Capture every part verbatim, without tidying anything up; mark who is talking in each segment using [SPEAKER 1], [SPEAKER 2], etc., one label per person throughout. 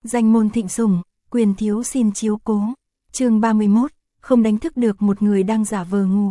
[SPEAKER 1] Danh môn thịnh sủng, quyền thiếu xin chiếu cố. Chương ba mươi mốt, không đánh thức được một người đang giả vờ ngủ.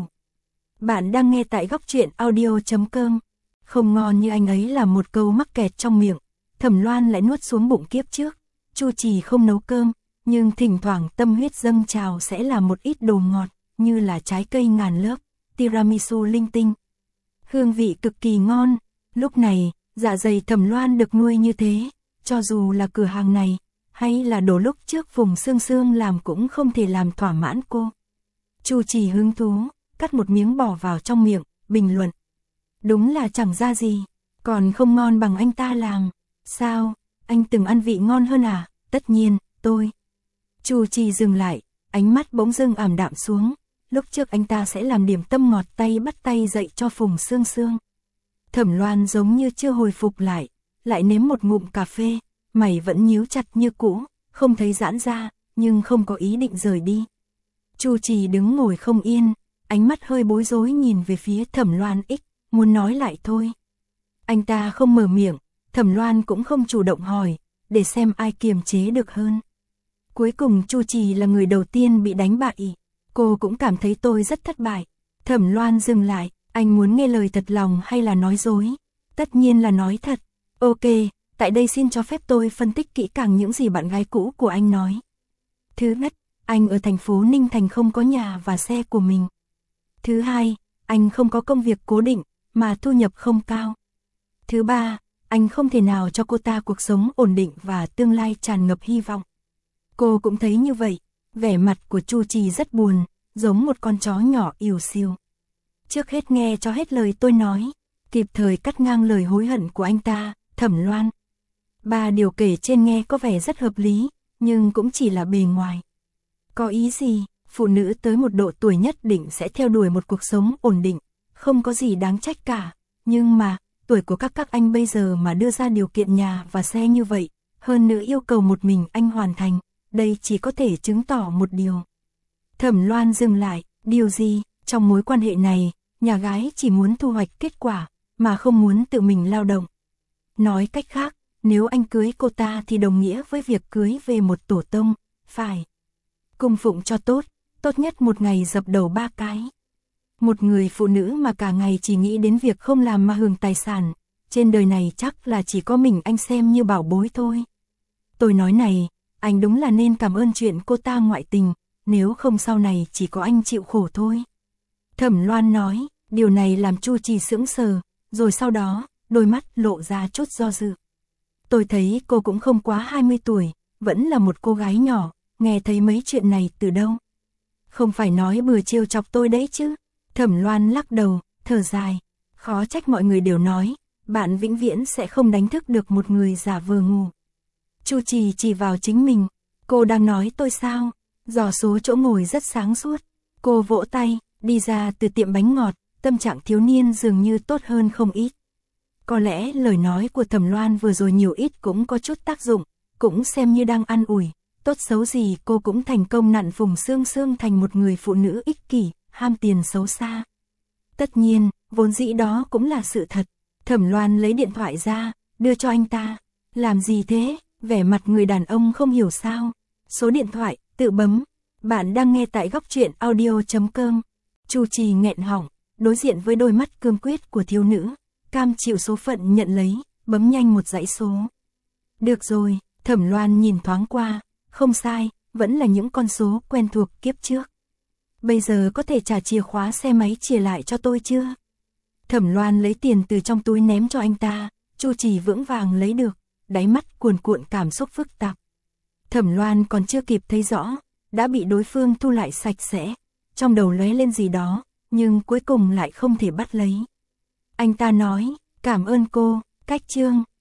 [SPEAKER 1] Bạn đang nghe tại góc truyện audio chấm com. Không ngon như anh ấy là một câu mắc kẹt trong miệng, Thẩm Loan lại nuốt xuống bụng kiếp trước. Chu Trì không nấu cơm, nhưng thỉnh thoảng tâm huyết dâng trào sẽ là một ít đồ ngọt, như là trái cây ngàn lớp, tiramisu linh tinh. Hương vị cực kỳ ngon. Lúc này, dạ dày Thẩm Loan được nuôi như thế, cho dù là cửa hàng này, hay là đồ lúc trước Phùng Sương Sương làm cũng không thể làm thỏa mãn cô. Chu Trì hứng thú, cắt một miếng bỏ vào trong miệng, bình luận. Đúng là chẳng ra gì, còn không ngon bằng anh ta làm. Sao, anh từng ăn vị ngon hơn à? Tất nhiên, tôi. Chu Trì dừng lại, ánh mắt bỗng dưng ảm đạm xuống. Lúc trước anh ta sẽ làm điểm tâm ngọt tay bắt tay dạy cho Phùng Sương Sương. Thẩm Loan giống như chưa hồi phục lại, lại nếm một ngụm cà phê, mày vẫn nhíu chặt như cũ, không thấy giãn ra, nhưng không có ý định rời đi. Chu Trì đứng ngồi không yên, ánh mắt hơi bối rối nhìn về phía Thẩm Loan X, muốn nói lại thôi. Anh ta không mở miệng, Thẩm Loan cũng không chủ động hỏi, để xem ai kiềm chế được hơn. Cuối cùng Chu Trì là người đầu tiên bị đánh bại. Cô cũng cảm thấy tôi rất thất bại. Thẩm Loan dừng lại, anh muốn nghe lời thật lòng hay là nói dối? Tất nhiên là nói thật. Ok, tại đây xin cho phép tôi phân tích kỹ càng những gì bạn gái cũ của anh nói. Thứ nhất, anh ở thành phố Ninh Thành không có nhà và xe của mình. Thứ hai, anh không có công việc cố định, mà thu nhập không cao. Thứ ba, anh không thể nào cho cô ta cuộc sống ổn định và tương lai tràn ngập hy vọng. Cô cũng thấy như vậy, vẻ mặt của Chu Trì rất buồn, giống một con chó nhỏ ỉu xìu. Trước hết nghe cho hết lời tôi nói, kịp thời cắt ngang lời hối hận của anh ta, Thẩm Loan. Ba điều kể trên nghe có vẻ rất hợp lý, nhưng cũng chỉ là bề ngoài. Có ý gì, phụ nữ tới một độ tuổi nhất định sẽ theo đuổi một cuộc sống ổn định, không có gì đáng trách cả. Nhưng mà, tuổi của các các anh bây giờ mà đưa ra điều kiện nhà và xe như vậy, hơn nữa yêu cầu một mình anh hoàn thành, đây chỉ có thể chứng tỏ một điều. Thẩm Loan dừng lại, điều gì? Trong mối quan hệ này, nhà gái chỉ muốn thu hoạch kết quả, mà không muốn tự mình lao động. Nói cách khác, nếu anh cưới cô ta thì đồng nghĩa với việc cưới về một tổ tông, phải cung phụng cho tốt, tốt nhất một ngày dập đầu ba cái. Một người phụ nữ mà cả ngày chỉ nghĩ đến việc không làm mà hưởng tài sản, trên đời này chắc là chỉ có mình anh xem như bảo bối thôi. Tôi nói này, anh đúng là nên cảm ơn chuyện cô ta ngoại tình, nếu không sau này chỉ có anh chịu khổ thôi. Thẩm Loan nói, điều này làm Chu Trì sững sờ, rồi sau đó, đôi mắt lộ ra chút do dự. Tôi thấy cô cũng không quá hai mươi tuổi, vẫn là một cô gái nhỏ, nghe thấy mấy chuyện này từ đâu. Không phải nói bừa trêu chọc tôi đấy chứ. Thẩm Loan lắc đầu, thở dài, khó trách mọi người đều nói, bạn vĩnh viễn sẽ không đánh thức được một người giả vờ ngủ. Chu Trì chỉ vào chính mình, cô đang nói tôi sao? Dò số chỗ ngồi rất sáng suốt. Cô vỗ tay, đi ra từ tiệm bánh ngọt, tâm trạng thiếu niên dường như tốt hơn không ít. Có lẽ lời nói của Thẩm Loan vừa rồi nhiều ít cũng có chút tác dụng, cũng xem như đang an ủi, tốt xấu gì cô cũng thành công nặn Phùng Sương Sương thành một người phụ nữ ích kỷ, ham tiền xấu xa. Tất nhiên, vốn dĩ đó cũng là sự thật. Thẩm Loan lấy điện thoại ra, đưa cho anh ta. Làm gì thế? Vẻ mặt người đàn ông không hiểu sao. Số điện thoại, tự bấm. Bạn đang nghe tại góc truyện audio chấm com. Chu Trì nghẹn họng, đối diện với đôi mắt cương quyết của thiếu nữ, cam chịu số phận nhận lấy, bấm nhanh một dãy số. Được rồi, Thẩm Loan nhìn thoáng qua, không sai, vẫn là những con số quen thuộc kiếp trước. Bây giờ có thể trả chìa khóa xe máy chìa lại cho tôi chưa? Thẩm Loan lấy tiền từ trong túi ném cho anh ta, Chu Trì vững vàng lấy được, đáy mắt cuồn cuộn cảm xúc phức tạp. Thẩm Loan còn chưa kịp thấy rõ, đã bị đối phương thu lại sạch sẽ, trong đầu lóe lên gì đó, nhưng cuối cùng lại không thể bắt lấy. Anh ta nói, cảm ơn cô, cách chương.